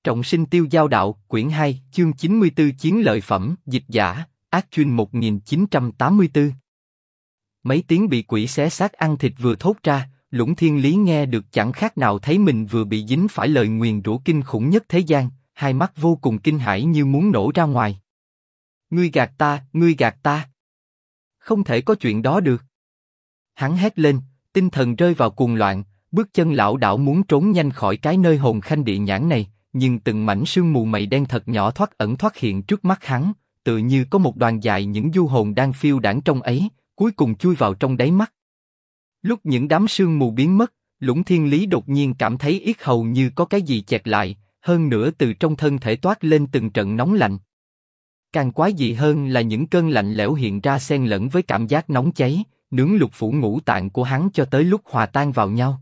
Trọng sinh tiêu giao đạo, quyển 2, chương 94 chiến lợi phẩm, dịch giả, Ác Chuyên 1984. Mấy tiếng bị quỷ xé xác ăn thịt vừa thốt ra, Lũng Thiên Lý nghe được chẳng khác nào thấy mình vừa bị dính phải lời nguyền rủa kinh khủng nhất thế gian, hai mắt vô cùng kinh hãi như muốn nổ ra ngoài. Ngươi gạt ta, ngươi gạt ta. Không thể có chuyện đó được. Hắn hét lên, tinh thần rơi vào cuồng loạn, bước chân lảo đảo muốn trốn nhanh khỏi cái nơi hồn khanh địa nhãn này, nhưng từng mảnh sương mù mây đen thật nhỏ thoát ẩn thoát hiện trước mắt hắn, tự như có một đoàn dài những du hồn đang phiêu đãng trong ấy, cuối cùng chui vào trong đáy mắt. Lúc những đám sương mù biến mất, Lũng Thiên Lý đột nhiên cảm thấy yết hầu như có cái gì chẹt lại, hơn nữa từ trong thân thể toát lên từng trận nóng lạnh. Càng quái dị hơn là những cơn lạnh lẽo hiện ra xen lẫn với cảm giác nóng cháy, nướng lục phủ ngũ tạng của hắn cho tới lúc hòa tan vào nhau.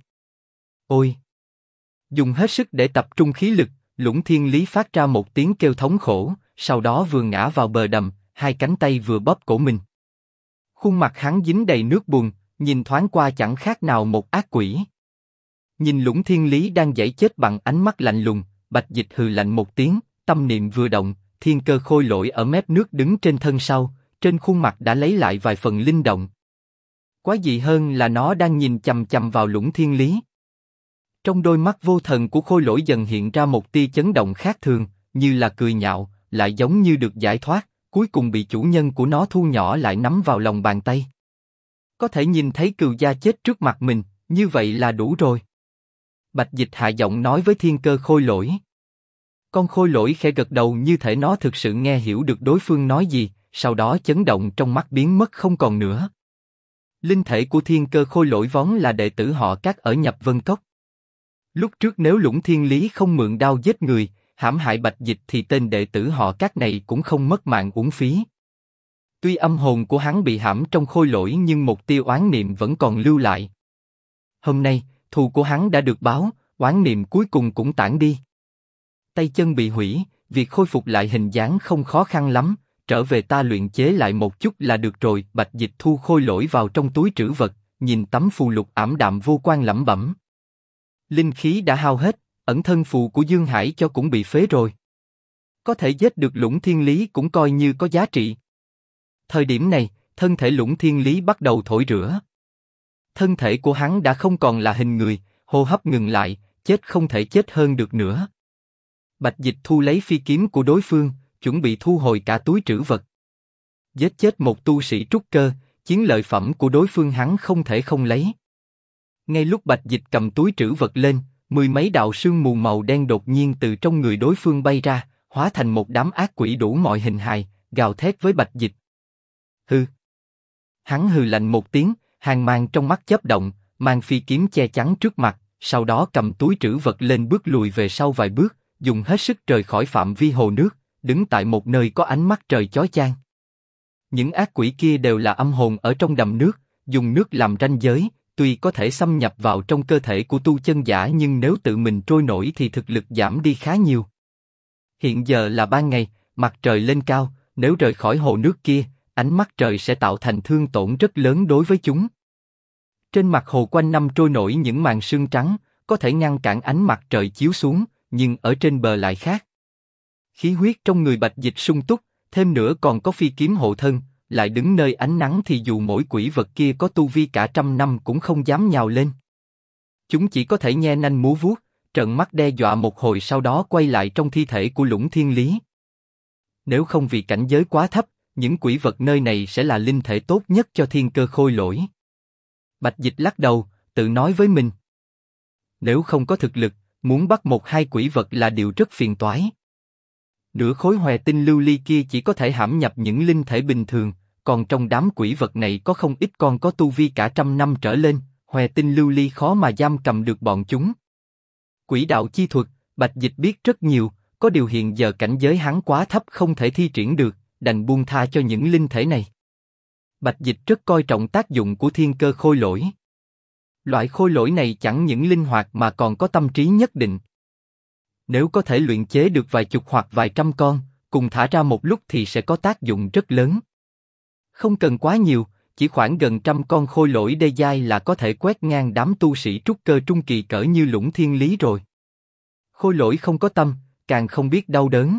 Ôi! Dùng hết sức để tập trung khí lực, Lũng Thiên Lý phát ra một tiếng kêu thống khổ, sau đó vừa ngã vào bờ đầm, hai cánh tay vừa bóp cổ mình. Khuôn mặt hắn dính đầy nước bùn, nhìn thoáng qua chẳng khác nào một ác quỷ. Nhìn Lũng Thiên Lý đang giãy chết bằng ánh mắt lạnh lùng, Bạch Dịch hừ lạnh một tiếng, tâm niệm vừa động, thiên cơ khôi lỗi ở mép nước đứng trên thân sau, trên khuôn mặt đã lấy lại vài phần linh động. Quái dị hơn là nó đang nhìn chằm chằm vào Lũng Thiên Lý. Trong đôi mắt vô thần của khôi lỗi dần hiện ra một tia chấn động khác thường, như là cười nhạo, lại giống như được giải thoát, cuối cùng bị chủ nhân của nó thu nhỏ lại nắm vào lòng bàn tay. Có thể nhìn thấy cừu gia chết trước mặt mình, như vậy là đủ rồi. Bạch Dịch hạ giọng nói với thiên cơ khôi lỗi. Con khôi lỗi khẽ gật đầu như thể nó thực sự nghe hiểu được đối phương nói gì, sau đó chấn động trong mắt biến mất không còn nữa. Linh thể của thiên cơ khôi lỗi vốn là đệ tử họ Các ở Nhập Vân Cốc. Lúc trước nếu Lũng Thiên Lý không mượn đao giết người, hãm hại Bạch Dịch thì tên đệ tử họ Các này cũng không mất mạng uổng phí. Tuy âm hồn của hắn bị hãm trong khôi lỗi nhưng một tia oán niệm vẫn còn lưu lại. Hôm nay, thù của hắn đã được báo, oán niệm cuối cùng cũng tản đi. Tay chân bị hủy, việc khôi phục lại hình dáng không khó khăn lắm, trở về ta luyện chế lại một chút là được rồi. Bạch Dịch thu khôi lỗi vào trong túi trữ vật, nhìn tấm phù lục ảm đạm vô quan lẩm bẩm. Linh khí đã hao hết, ẩn thân phù của Dương Hải cho cũng bị phế rồi. Có thể giết được Lũng Thiên Lý cũng coi như có giá trị. Thời điểm này, thân thể Lũng Thiên Lý bắt đầu thổi rữa. Thân thể của hắn đã không còn là hình người, hô hấp ngừng lại, chết không thể chết hơn được nữa. Bạch Dịch thu lấy phi kiếm của đối phương, chuẩn bị thu hồi cả túi trữ vật. Giết chết một tu sĩ trúc cơ, chiến lợi phẩm của đối phương hắn không thể không lấy. Ngay lúc Bạch Dịch cầm túi trữ vật lên, mười mấy đạo sương mù màu đen đột nhiên từ trong người đối phương bay ra, hóa thành một đám ác quỷ đủ mọi hình hài, gào thét với Bạch Dịch. Hừ. Hắn hừ lạnh một tiếng, hàn mang trong mắt chớp động, mang phi kiếm che chắn trước mặt, sau đó cầm túi trữ vật lên bước lùi về sau vài bước, dùng hết sức rời khỏi phạm vi hồ nước, đứng tại một nơi có ánh mắt trời chói chang. Những ác quỷ kia đều là âm hồn ở trong đầm nước, dùng nước làm ranh giới, tuy có thể xâm nhập vào trong cơ thể của tu chân giả nhưng nếu tự mình trôi nổi thì thực lực giảm đi khá nhiều. Hiện giờ là ban ngày, mặt trời lên cao, nếu rời khỏi hồ nước kia, ánh mắt trời sẽ tạo thành thương tổn rất lớn đối với chúng. Trên mặt hồ quanh năm trôi nổi những màn sương trắng, có thể ngăn cản ánh mặt trời chiếu xuống, nhưng ở trên bờ lại khác. Khí huyết trong người Bạch Dịch sung túc, thêm nữa còn có phi kiếm hộ thân, lại đứng nơi ánh nắng thì dù mỗi quỷ vật kia có tu vi cả trăm năm cũng không dám nhào lên. Chúng chỉ có thể nhe nanh múa vuốt, trợn mắt đe dọa một hồi sau đó quay lại trong thi thể của Lũng Thiên Lý. Nếu không vì cảnh giới quá thấp, những quỷ vật nơi này sẽ là linh thể tốt nhất cho thiên cơ khôi lỗi. Bạch Dịch lắc đầu, tự nói với mình. Nếu không có thực lực, muốn bắt một hai quỷ vật là điều rất phiền toái. Nửa khối hòe tinh lưu ly kia chỉ có thể hãm nhập những linh thể bình thường, còn trong đám quỷ vật này có không ít con có tu vi cả trăm năm trở lên, hòe tinh lưu ly khó mà giam cầm được bọn chúng. Quỷ đạo chi thuật, Bạch Dịch biết rất nhiều, có điều hiện giờ cảnh giới hắn quá thấp không thể thi triển được, đành buông tha cho những linh thể này. Bạch Dịch rất coi trọng tác dụng của thiên cơ khôi lỗi. Loại khôi lỗi này chẳng những linh hoạt mà còn có tâm trí nhất định. Nếu có thể luyện chế được vài chục hoặc vài trăm con, cùng thả ra một lúc thì sẽ có tác dụng rất lớn. Không cần quá nhiều, chỉ khoảng gần trăm con khôi lỗi đê giai là có thể quét ngang đám tu sĩ trúc cơ trung kỳ cỡ như Lũng Thiên Lý rồi. Khôi lỗi không có tâm, càng không biết đau đớn.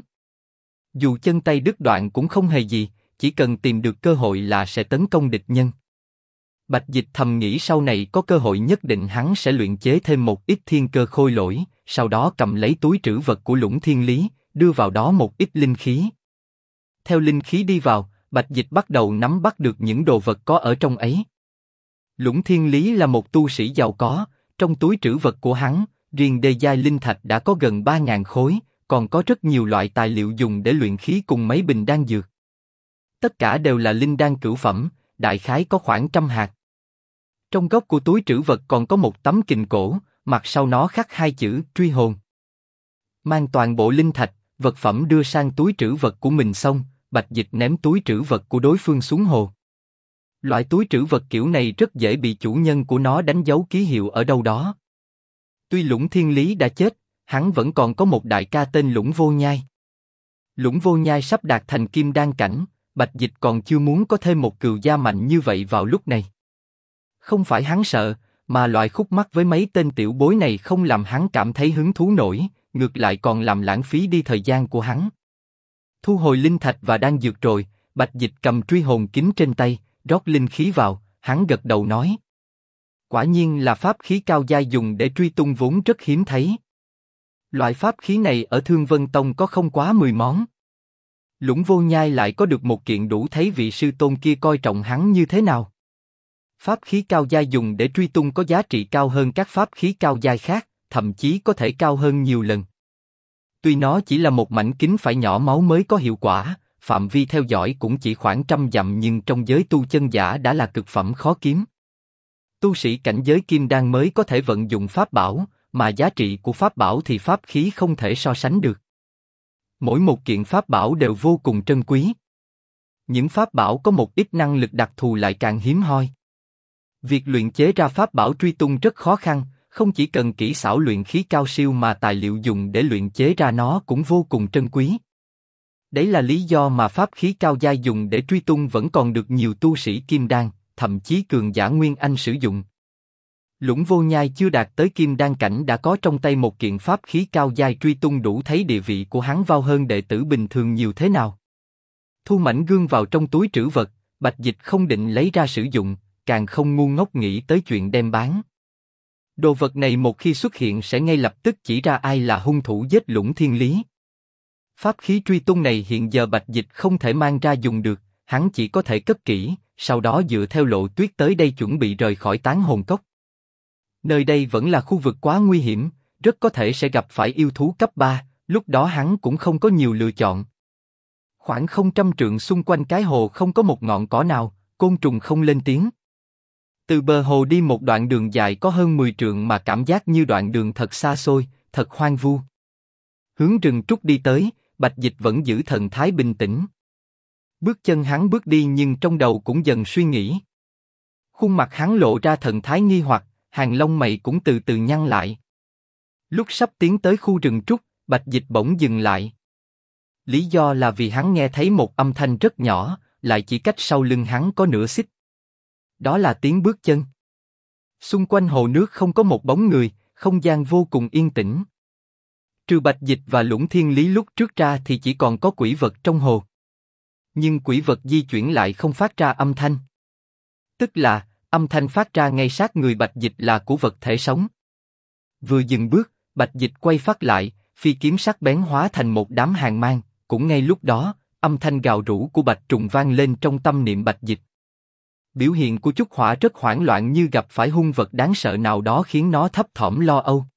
Dù chân tay đứt đoạn cũng không hề gì, chỉ cần tìm được cơ hội là sẽ tấn công địch nhân. Bạch Dịch thầm nghĩ sau này có cơ hội nhất định hắn sẽ luyện chế thêm một ít thiên cơ khôi lỗi, sau đó cầm lấy túi trữ vật của Lũng Thiên Lý, đưa vào đó một ít linh khí. Theo linh khí đi vào, Bạch Dịch bắt đầu nắm bắt được những đồ vật có ở trong ấy. Lũng Thiên Lý là một tu sĩ giàu có, trong túi trữ vật của hắn, riêng đê giai linh thạch đã có gần 3.000 khối, còn có rất nhiều loại tài liệu dùng để luyện khí cùng mấy bình đan dược. Tất cả đều là linh đan cửu phẩm, đại khái có khoảng 100 hạt. Trong góc của túi trữ vật còn có một tấm kình cổ, mặt sau nó khắc 2 chữ truy hồn. Mang toàn bộ linh thạch, vật phẩm đưa sang túi trữ vật của mình xong, Bạch Dịch ném túi trữ vật của đối phương xuống hồ. Loại túi trữ vật kiểu này rất dễ bị chủ nhân của nó đánh dấu ký hiệu ở đâu đó. Tuy Lũng Thiên Lý đã chết, hắn vẫn còn có một đại ca tên Lũng Vô Nhai. Lũng Vô Nhai sắp đạt thành kim đan cảnh, Bạch Dịch còn chưa muốn có thêm một cừu gia mạnh như vậy vào lúc này. Không phải hắn sợ, mà loại khúc mắc với mấy tên tiểu bối này không làm hắn cảm thấy hứng thú nổi, ngược lại còn làm lãng phí đi thời gian của hắn. Thu hồi linh thạch và đan dược rồi, Bạch Dịch cầm truy hồn kính trên tay, rót linh khí vào, hắn gật đầu nói: quả nhiên là pháp khí cao giai dùng để truy tung vốn rất hiếm thấy. Loại pháp khí này ở Thương Vân Tông có không quá 10 món. Lũng Vô Nhai lại có được một kiện đủ thấy vị sư tôn kia coi trọng hắn như thế nào. Pháp khí cao giai dùng để truy tung có giá trị cao hơn các pháp khí cao giai khác, thậm chí có thể cao hơn nhiều lần. Tuy nó chỉ là một mảnh kính phải nhỏ máu mới có hiệu quả, phạm vi theo dõi cũng chỉ khoảng 100 dặm, nhưng trong giới tu chân giả đã là cực phẩm khó kiếm. Tu sĩ cảnh giới kim đan mới có thể vận dụng pháp bảo, mà giá trị của pháp bảo thì pháp khí không thể so sánh được. Mỗi một kiện pháp bảo đều vô cùng trân quý. Những pháp bảo có một ít năng lực đặc thù lại càng hiếm hoi. Việc luyện chế ra pháp bảo truy tung rất khó khăn, không chỉ cần kỹ xảo luyện khí cao siêu mà tài liệu dùng để luyện chế ra nó cũng vô cùng trân quý. Đấy là lý do mà pháp khí cao giai dùng để truy tung vẫn còn được nhiều tu sĩ kim đan, thậm chí cường giả nguyên anh sử dụng. Lũng Vô Nhai chưa đạt tới kim đan cảnh đã có trong tay một kiện pháp khí cao giai truy tung, đủ thấy địa vị của hắn vào hơn đệ tử bình thường nhiều thế nào. Thu mảnh gương vào trong túi trữ vật, Bạch Dịch không định lấy ra sử dụng, càng không ngu ngốc nghĩ tới chuyện đem bán. Đồ vật này một khi xuất hiện sẽ ngay lập tức chỉ ra ai là hung thủ giết Lũng Thiên Lý. Pháp khí truy tung này hiện giờ Bạch Dịch không thể mang ra dùng được, hắn chỉ có thể cất kỹ, sau đó dựa theo lộ tuyết tới đây chuẩn bị rời khỏi Tán Hồn Cốc. Nơi đây vẫn là khu vực quá nguy hiểm, rất có thể sẽ gặp phải yêu thú cấp 3, lúc đó hắn cũng không có nhiều lựa chọn. Khoảng 100 trượng xung quanh cái hồ không có một ngọn cỏ nào, côn trùng không lên tiếng. Từ bờ hồ đi một đoạn đường dài có hơn 10 trượng mà cảm giác như đoạn đường thật xa xôi, thật hoang vu. Hướng rừng trúc đi tới, Bạch Dịch vẫn giữ thần thái bình tĩnh. Bước chân hắn bước đi nhưng trong đầu cũng dần suy nghĩ. Khuôn mặt hắn lộ ra thần thái nghi hoặc, hàng lông mày cũng từ từ nhăn lại. Lúc sắp tiến tới khu rừng trúc, Bạch Dịch bỗng dừng lại. Lý do là vì hắn nghe thấy một âm thanh rất nhỏ, lại chỉ cách sau lưng hắn có nửa xích. Đó là tiếng bước chân. Xung quanh hồ nước không có một bóng người, không gian vô cùng yên tĩnh. Trừ Bạch Dịch và Lũng Thiên Lý lúc trước ra thì chỉ còn có quỷ vật trong hồ. Nhưng quỷ vật di chuyển lại không phát ra âm thanh. Tức là, âm thanh phát ra ngay sát người Bạch Dịch là của vật thể sống. Vừa dừng bước, Bạch Dịch quay phát lại, phi kiếm sắc bén hóa thành một đám hàn mang, cũng ngay lúc đó, âm thanh gào rú của bạch trùng vang lên trong tâm niệm Bạch Dịch. Biểu hiện của Chúc Hỏa rất hoảng loạn, như gặp phải hung vật đáng sợ nào đó khiến nó thấp thỏm lo âu.